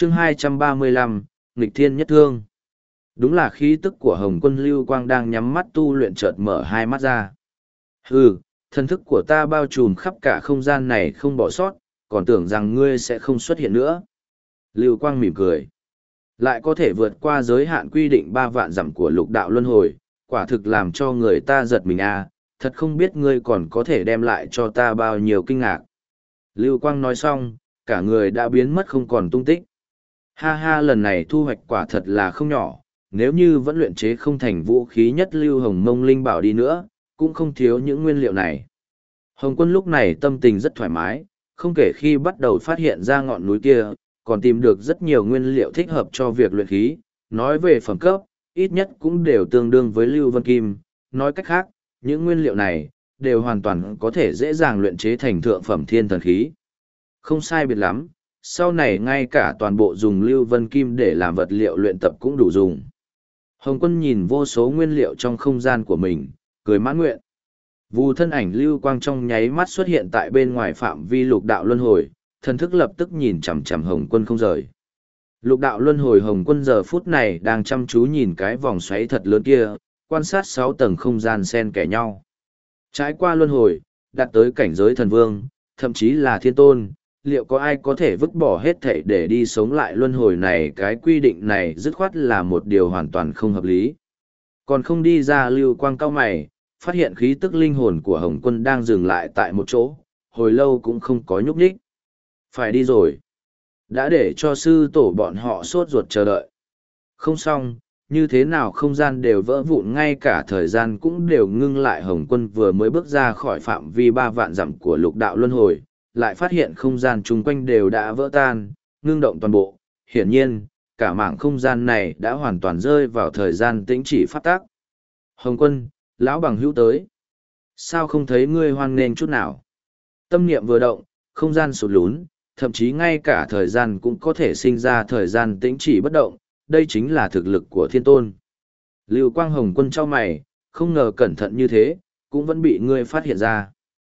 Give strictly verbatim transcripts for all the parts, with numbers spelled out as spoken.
chương hai trăm ba mươi lăm, nghịch thiên nhất thương. Đúng là khí tức của Hồng Quân Lưu Quang đang nhắm mắt tu luyện chợt mở hai mắt ra. Hừ, thần thức của ta bao trùm khắp cả không gian này không bỏ sót, còn tưởng rằng ngươi sẽ không xuất hiện nữa. Lưu Quang mỉm cười. Lại có thể vượt qua giới hạn quy định ba vạn dặm của lục đạo luân hồi, quả thực làm cho người ta giật mình à, thật không biết ngươi còn có thể đem lại cho ta bao nhiêu kinh ngạc. Lưu Quang nói xong, cả người đã biến mất không còn tung tích. Ha ha, lần này thu hoạch quả thật là không nhỏ, nếu như vẫn luyện chế không thành vũ khí nhất lưu hồng mông linh bảo đi nữa, cũng không thiếu những nguyên liệu này. Hồng Quân lúc này tâm tình rất thoải mái, không kể khi bắt đầu phát hiện ra ngọn núi kia, còn tìm được rất nhiều nguyên liệu thích hợp cho việc luyện khí, nói về phẩm cấp, ít nhất cũng đều tương đương với lưu vân kim, nói cách khác, những nguyên liệu này, đều hoàn toàn có thể dễ dàng luyện chế thành thượng phẩm thiên thần khí. Không sai biệt lắm, sau này ngay cả toàn bộ dùng lưu vân kim để làm vật liệu luyện tập cũng đủ dùng. Hồng Quân nhìn vô số nguyên liệu trong không gian của mình, cười mãn nguyện. Vù thân ảnh lưu quang trong nháy mắt xuất hiện tại bên ngoài phạm vi lục đạo luân hồi, thần thức lập tức nhìn chằm chằm Hồng Quân không rời. Lục đạo luân hồi Hồng Quân giờ phút này đang chăm chú nhìn cái vòng xoáy thật lớn kia, quan sát sáu tầng không gian xen kẽ nhau. Trải qua luân hồi, đạt tới cảnh giới thần vương, thậm chí là thiên tôn, liệu có ai có thể vứt bỏ hết thảy để đi sống lại luân hồi này? Cái quy định này dứt khoát là một điều hoàn toàn không hợp lý. Còn không đi ra, lưu quang cao mày, phát hiện khí tức linh hồn của Hồng Quân đang dừng lại tại một chỗ, hồi lâu cũng không có nhúc nhích. Phải đi rồi. Đã để cho sư tổ bọn họ sốt ruột chờ đợi. Không xong, như thế nào không gian đều vỡ vụn, ngay cả thời gian cũng đều ngưng lại. Hồng Quân vừa mới bước ra khỏi phạm vi ba vạn dặm của lục đạo luân hồi, lại phát hiện không gian chung quanh đều đã vỡ tan, ngưng động toàn bộ. Hiển nhiên, cả mảng không gian này đã hoàn toàn rơi vào thời gian tĩnh chỉ phát tác. Hồng Quân, lão bằng hữu tới. Sao không thấy ngươi hoan nghênh chút nào? Tâm niệm vừa động, không gian sụt lún, thậm chí ngay cả thời gian cũng có thể sinh ra thời gian tĩnh chỉ bất động, đây chính là thực lực của thiên tôn. Lưu Quang Hồng Quân trao mày, không ngờ cẩn thận như thế, cũng vẫn bị ngươi phát hiện ra.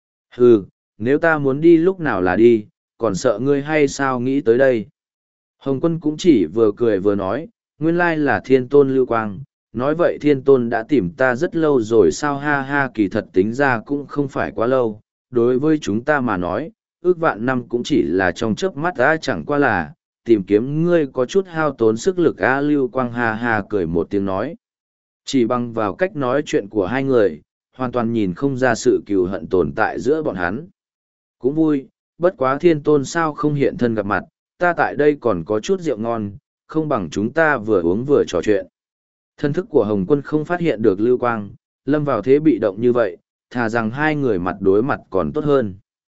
Hừ, nếu ta muốn đi lúc nào là đi, còn sợ ngươi hay sao nghĩ tới đây? Hồng Quân cũng chỉ vừa cười vừa nói, nguyên lai là thiên tôn Lưu Quang, nói vậy thiên tôn đã tìm ta rất lâu rồi sao? Ha ha, kỳ thật tính ra cũng không phải quá lâu, đối với chúng ta mà nói, ước vạn năm cũng chỉ là trong chớp mắt đã, chẳng qua là, tìm kiếm ngươi có chút hao tốn sức lực. A Lưu Quang ha ha cười một tiếng nói. Chỉ bằng vào cách nói chuyện của hai người, hoàn toàn nhìn không ra sự cừu hận tồn tại giữa bọn hắn. Cũng vui, bất quá thiên tôn sao không hiện thân gặp mặt, ta tại đây còn có chút rượu ngon, không bằng chúng ta vừa uống vừa trò chuyện. Thân thức của Hồng Quân không phát hiện được Lưu Quang, lâm vào thế bị động như vậy, thà rằng hai người mặt đối mặt còn tốt hơn.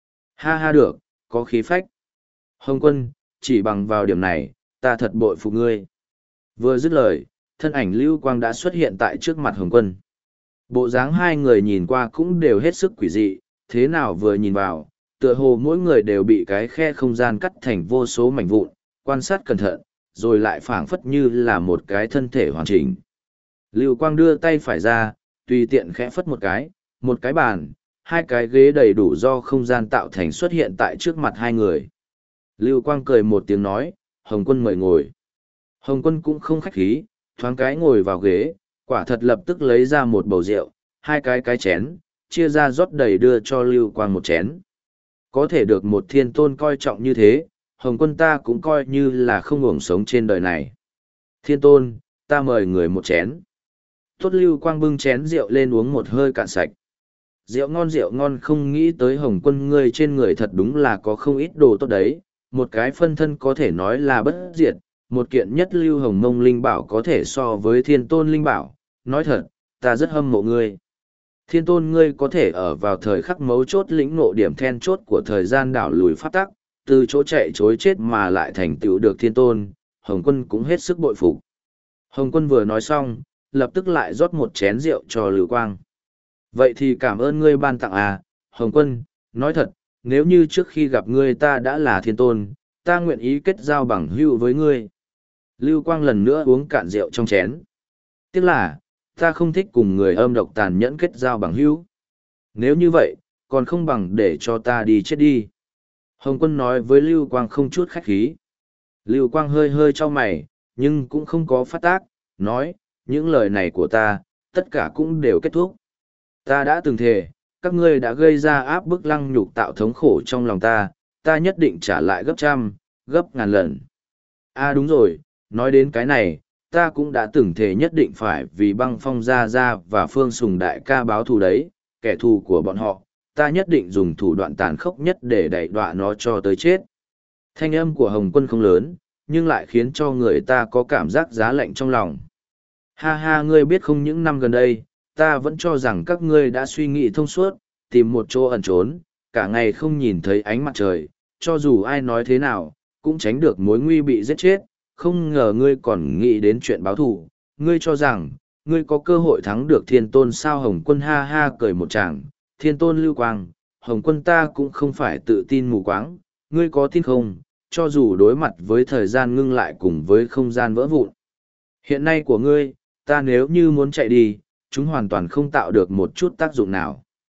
Ha ha được, có khí phách. Hồng Quân, chỉ bằng vào điểm này, ta thật bội phục ngươi. Vừa dứt lời, thân ảnh Lưu Quang đã xuất hiện tại trước mặt Hồng Quân. Bộ dáng hai người nhìn qua cũng đều hết sức quỷ dị, thế nào vừa nhìn vào, tựa hồ mỗi người đều bị cái khe không gian cắt thành vô số mảnh vụn, quan sát cẩn thận, rồi lại phảng phất như là một cái thân thể hoàn chỉnh. Lưu Quang đưa tay phải ra, tùy tiện khẽ phất một cái, một cái bàn, hai cái ghế đầy đủ do không gian tạo thành xuất hiện tại trước mặt hai người. Lưu Quang cười một tiếng nói, Hồng Quân mời ngồi. Hồng Quân cũng không khách khí, thoáng cái ngồi vào ghế, quả thật lập tức lấy ra một bầu rượu, hai cái cái chén, chia ra rót đầy đưa cho Lưu Quang một chén. Có thể được một thiên tôn coi trọng như thế, Hồng Quân ta cũng coi như là không uổng sống trên đời này. Thiên tôn, ta mời người một chén. Tốt, Lưu Quang bưng chén rượu lên uống một hơi cạn sạch. Rượu ngon rượu ngon, không nghĩ tới Hồng Quân ngươi trên người thật đúng là có không ít đồ tốt đấy, một cái phân thân có thể nói là bất diệt, một kiện nhất lưu hồng mông linh bảo có thể so với thiên tôn linh bảo, nói thật, ta rất hâm mộ ngươi. Thiên tôn ngươi có thể ở vào thời khắc mấu chốt lĩnh ngộ điểm then chốt của thời gian đảo lùi pháp tắc, từ chỗ chạy chối chết mà lại thành tựu được thiên tôn, Hồng Quân cũng hết sức bội phục. Hồng Quân vừa nói xong, lập tức lại rót một chén rượu cho Lưu Quang. Vậy thì cảm ơn ngươi ban tặng à, Hồng Quân, nói thật, nếu như trước khi gặp ngươi ta đã là thiên tôn, ta nguyện ý kết giao bằng hữu với ngươi. Lưu Quang lần nữa uống cạn rượu trong chén. Tiếc là, ta không thích cùng người âm độc tàn nhẫn kết giao bằng hữu. Nếu như vậy, còn không bằng để cho ta đi chết đi. Hồng Quân nói với Lưu Quang không chút khách khí. Lưu Quang hơi hơi cho mày, nhưng cũng không có phát tác, nói, những lời này của ta, tất cả cũng đều kết thúc. Ta đã từng thề, các ngươi đã gây ra áp bức lăng nhục tạo thống khổ trong lòng ta, ta nhất định trả lại gấp trăm, gấp ngàn lần. À đúng rồi, nói đến cái này, ta cũng đã từng thề nhất định phải vì băng phong gia gia và phương sùng đại ca báo thù đấy, kẻ thù của bọn họ, ta nhất định dùng thủ đoạn tàn khốc nhất để đẩy đọa nó cho tới chết. Thanh âm của Hồng Quân không lớn, nhưng lại khiến cho người ta có cảm giác giá lạnh trong lòng. Ha ha, ngươi biết không, những năm gần đây, ta vẫn cho rằng các ngươi đã suy nghĩ thông suốt, tìm một chỗ ẩn trốn, cả ngày không nhìn thấy ánh mặt trời, cho dù ai nói thế nào, cũng tránh được mối nguy bị giết chết, không ngờ ngươi còn nghĩ đến chuyện báo thù, ngươi cho rằng, ngươi có cơ hội thắng được thiên tôn sao? Hồng Quân ha ha cười một tràng, thiên tôn Lưu Quang, Hồng Quân ta cũng không phải tự tin mù quáng, ngươi có tin không, cho dù đối mặt với thời gian ngưng lại cùng với không gian vỡ vụn. Hiện nay của ngươi, ta nếu như muốn chạy đi, chúng hoàn toàn không tạo được một chút tác dụng nào.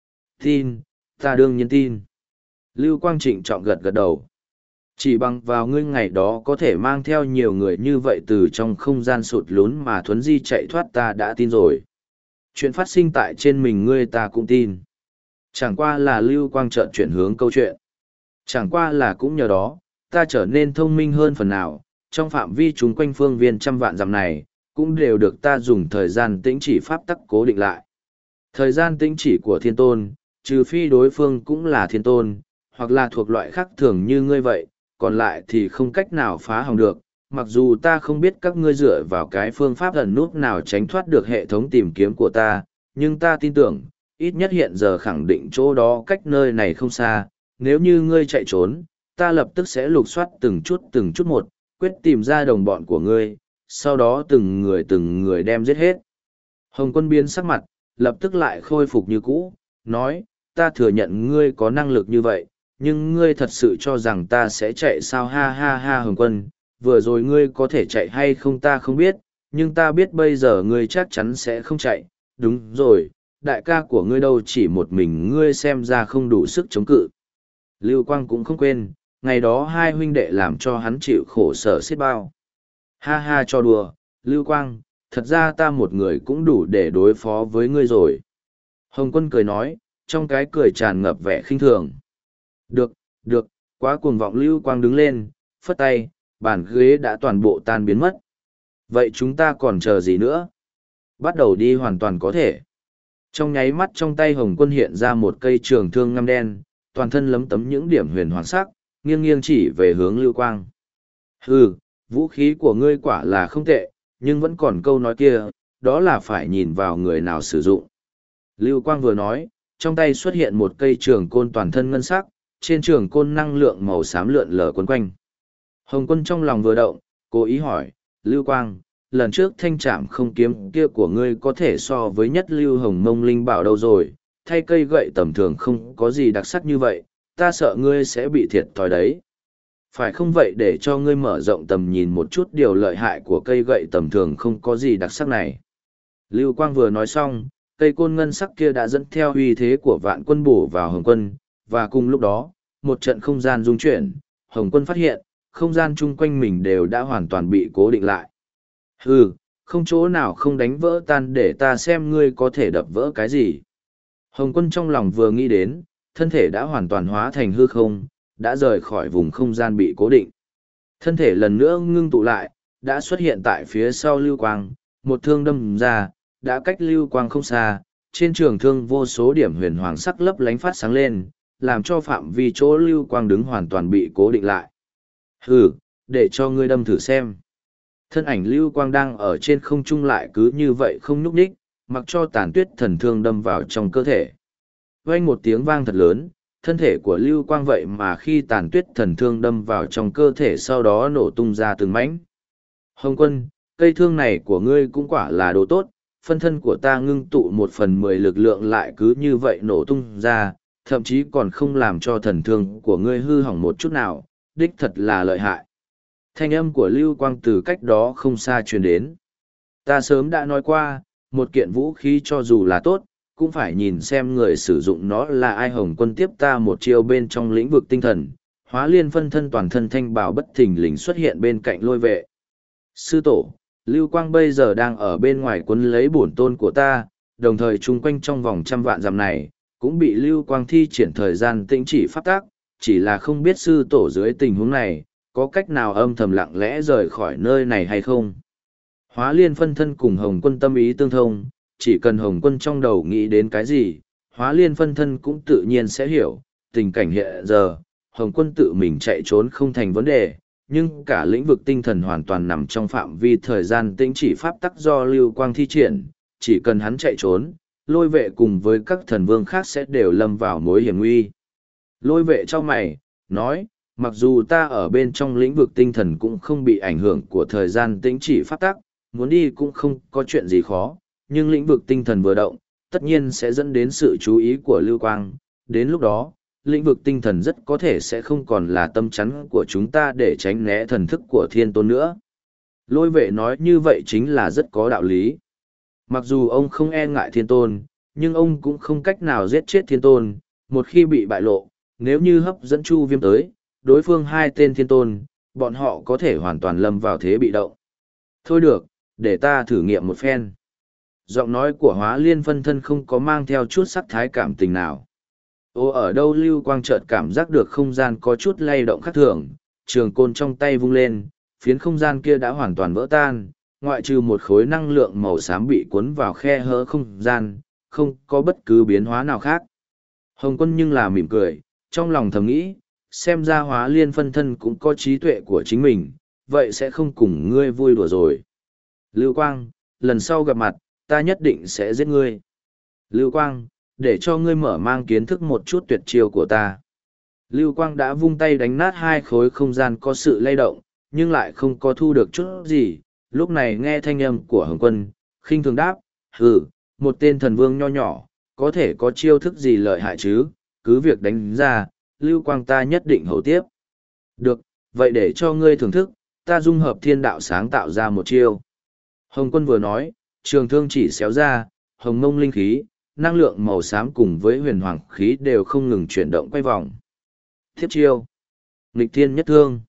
Tin, ta đương nhiên tin. Lưu Quang trịnh trọng gật gật đầu. Chỉ bằng vào ngươi ngày đó có thể mang theo nhiều người như vậy từ trong không gian sụt lún mà thuấn di chạy thoát, ta đã tin rồi. Chuyện phát sinh tại trên mình ngươi ta cũng tin. Chẳng qua là Lưu Quang chợt chuyển hướng câu chuyện. Chẳng qua là cũng nhờ đó, ta trở nên thông minh hơn phần nào, trong phạm vi chúng quanh phương viên trăm vạn dặm này, cũng đều được ta dùng thời gian tĩnh chỉ pháp tắc cố định lại. Thời gian tĩnh chỉ của thiên tôn, trừ phi đối phương cũng là thiên tôn, hoặc là thuộc loại khác thường như ngươi vậy, còn lại thì không cách nào phá hỏng được. Mặc dù ta không biết các ngươi dựa vào cái phương pháp ẩn nút nào tránh thoát được hệ thống tìm kiếm của ta, nhưng ta tin tưởng, ít nhất hiện giờ khẳng định chỗ đó cách nơi này không xa. Nếu như ngươi chạy trốn, ta lập tức sẽ lục soát từng chút từng chút một, quyết tìm ra đồng bọn của ngươi, sau đó từng người từng người đem giết hết. Hồng Quân biến sắc mặt, lập tức lại khôi phục như cũ, nói, ta thừa nhận ngươi có năng lực như vậy, nhưng ngươi thật sự cho rằng ta sẽ chạy sao? Ha ha ha. Hồng Quân, vừa rồi ngươi có thể chạy hay không ta không biết, nhưng ta biết bây giờ ngươi chắc chắn sẽ không chạy. Đúng rồi, đại ca của ngươi đâu, chỉ một mình ngươi xem ra không đủ sức chống cự. Lưu Quang cũng không quên, ngày đó hai huynh đệ làm cho hắn chịu khổ sở xiết bao. Ha ha, cho đùa, Lưu Quang, thật ra ta một người cũng đủ để đối phó với ngươi rồi. Hồng Quân cười nói, trong cái cười tràn ngập vẻ khinh thường. Được, được, quá cuồng vọng. Lưu Quang đứng lên, phất tay, bàn ghế đã toàn bộ tan biến mất. Vậy chúng ta còn chờ gì nữa? Bắt đầu đi hoàn toàn có thể. Trong nháy mắt trong tay Hồng Quân hiện ra một cây trường thương ngăm đen, toàn thân lấm tấm những điểm huyền hoàng sắc, nghiêng nghiêng chỉ về hướng Lưu Quang. Hừ, vũ khí của ngươi quả là không tệ, nhưng vẫn còn câu nói kia, đó là phải nhìn vào người nào sử dụng. Lưu Quang vừa nói, trong tay xuất hiện một cây trường côn toàn thân ngân sắc, trên trường côn năng lượng màu xám lượn lờ quấn quanh. Hồng Quân trong lòng vừa động, cố ý hỏi, Lưu Quang, lần trước thanh trảm không kiếm kia của ngươi có thể so với nhất lưu hồng mông linh bảo đâu rồi, thay cây gậy tầm thường không có gì đặc sắc như vậy, ta sợ ngươi sẽ bị thiệt thòi đấy. Phải không vậy, để cho ngươi mở rộng tầm nhìn một chút điều lợi hại của cây gậy tầm thường không có gì đặc sắc này. Lưu Quang vừa nói xong, cây côn ngân sắc kia đã dẫn theo uy thế của vạn quân bổ vào Hồng Quân, và cùng lúc đó, một trận không gian rung chuyển, Hồng Quân phát hiện, không gian chung quanh mình đều đã hoàn toàn bị cố định lại. Hừ, không chỗ nào không đánh vỡ tan, để ta xem ngươi có thể đập vỡ cái gì. Hồng Quân trong lòng vừa nghĩ đến, thân thể đã hoàn toàn hóa thành hư không, đã rời khỏi vùng không gian bị cố định. Thân thể lần nữa ngưng tụ lại, đã xuất hiện tại phía sau Lưu Quang, một thương đâm ra, đã cách Lưu Quang không xa, trên trường thương vô số điểm huyền hoàng sắc lấp lánh phát sáng lên, làm cho phạm vi chỗ Lưu Quang đứng hoàn toàn bị cố định lại. Hừ, để cho ngươi đâm thử xem. Thân ảnh Lưu Quang đang ở trên không trung lại cứ như vậy không nhúc nhích, mặc cho tàn tuyết thần thương đâm vào trong cơ thể. Vang một tiếng vang thật lớn, thân thể của Lưu Quang vậy mà khi tàn tuyết thần thương đâm vào trong cơ thể sau đó nổ tung ra từng mảnh. Hồng Quân, cây thương này của ngươi cũng quả là đồ tốt, phân thân của ta ngưng tụ một phần mười lực lượng lại cứ như vậy nổ tung ra, thậm chí còn không làm cho thần thương của ngươi hư hỏng một chút nào, đích thật là lợi hại. Thanh âm của Lưu Quang từ cách đó không xa truyền đến. Ta sớm đã nói qua, một kiện vũ khí cho dù là tốt, cũng phải nhìn xem người sử dụng nó là ai. Hồng Quân tiếp ta một chiêu bên trong lĩnh vực tinh thần, Hóa Liên phân thân toàn thân thanh bào bất thình lình xuất hiện bên cạnh lôi vệ. Sư tổ, Lưu Quang bây giờ đang ở bên ngoài quấn lấy bổn tôn của ta, đồng thời chung quanh trong vòng trăm vạn dặm này, cũng bị Lưu Quang thi triển thời gian tĩnh chỉ pháp tác, chỉ là không biết sư tổ dưới tình huống này, có cách nào âm thầm lặng lẽ rời khỏi nơi này hay không. Hóa Liên phân thân cùng Hồng Quân tâm ý tương thông, chỉ cần Hồng Quân trong đầu nghĩ đến cái gì, Hóa Liên phân thân cũng tự nhiên sẽ hiểu, tình cảnh hiện giờ, Hồng Quân tự mình chạy trốn không thành vấn đề, nhưng cả lĩnh vực tinh thần hoàn toàn nằm trong phạm vi thời gian tĩnh chỉ pháp tắc do Lưu Quang thi triển, chỉ cần hắn chạy trốn, lôi vệ cùng với các thần vương khác sẽ đều lâm vào mối hiểm nguy. Lôi vệ cho mày, nói, mặc dù ta ở bên trong lĩnh vực tinh thần cũng không bị ảnh hưởng của thời gian tĩnh chỉ pháp tắc, muốn đi cũng không có chuyện gì khó, nhưng lĩnh vực tinh thần vừa động, tất nhiên sẽ dẫn đến sự chú ý của Lưu Quang, đến lúc đó, lĩnh vực tinh thần rất có thể sẽ không còn là tâm chắn của chúng ta để tránh né thần thức của thiên tôn nữa. Lôi vệ nói như vậy chính là rất có đạo lý. Mặc dù ông không e ngại thiên tôn, nhưng ông cũng không cách nào giết chết thiên tôn, một khi bị bại lộ, nếu như hấp dẫn Chu Viêm tới, đối phương hai tên thiên tôn, bọn họ có thể hoàn toàn lâm vào thế bị động. Thôi được, để ta thử nghiệm một phen. Giọng nói của Hóa Liên phân thân không có mang theo chút sắc thái cảm tình nào. Ô ở đâu Lưu Quang chợt cảm giác được không gian có chút lay động khác thường, trường côn trong tay vung lên, phiến không gian kia đã hoàn toàn vỡ tan, ngoại trừ một khối năng lượng màu xám bị cuốn vào khe hở không gian, không có bất cứ biến hóa nào khác. Hồng Quân nhưng là mỉm cười, trong lòng thầm nghĩ, xem ra Hóa Liên phân thân cũng có trí tuệ của chính mình, vậy sẽ không cùng ngươi vui đùa rồi. Lưu Quang, lần sau gặp mặt, ta nhất định sẽ giết ngươi. Lưu Quang, để cho ngươi mở mang kiến thức một chút tuyệt chiêu của ta. Lưu Quang đã vung tay đánh nát hai khối không gian có sự lay động, nhưng lại không có thu được chút gì. Lúc này nghe thanh âm của Hồng Quân, khinh thường đáp, hừ, một tên thần vương nho nhỏ, có thể có chiêu thức gì lợi hại chứ, cứ việc đánh ra, Lưu Quang ta nhất định hầu tiếp. Được, vậy để cho ngươi thưởng thức, ta dung hợp thiên đạo sáng tạo ra một chiêu. Hồng Quân vừa nói, trường thương chỉ xéo ra, hồng mông linh khí, năng lượng màu xám cùng với huyền hoàng khí đều không ngừng chuyển động quay vòng. Tiếp chiêu, nghịch thiên nhất thương.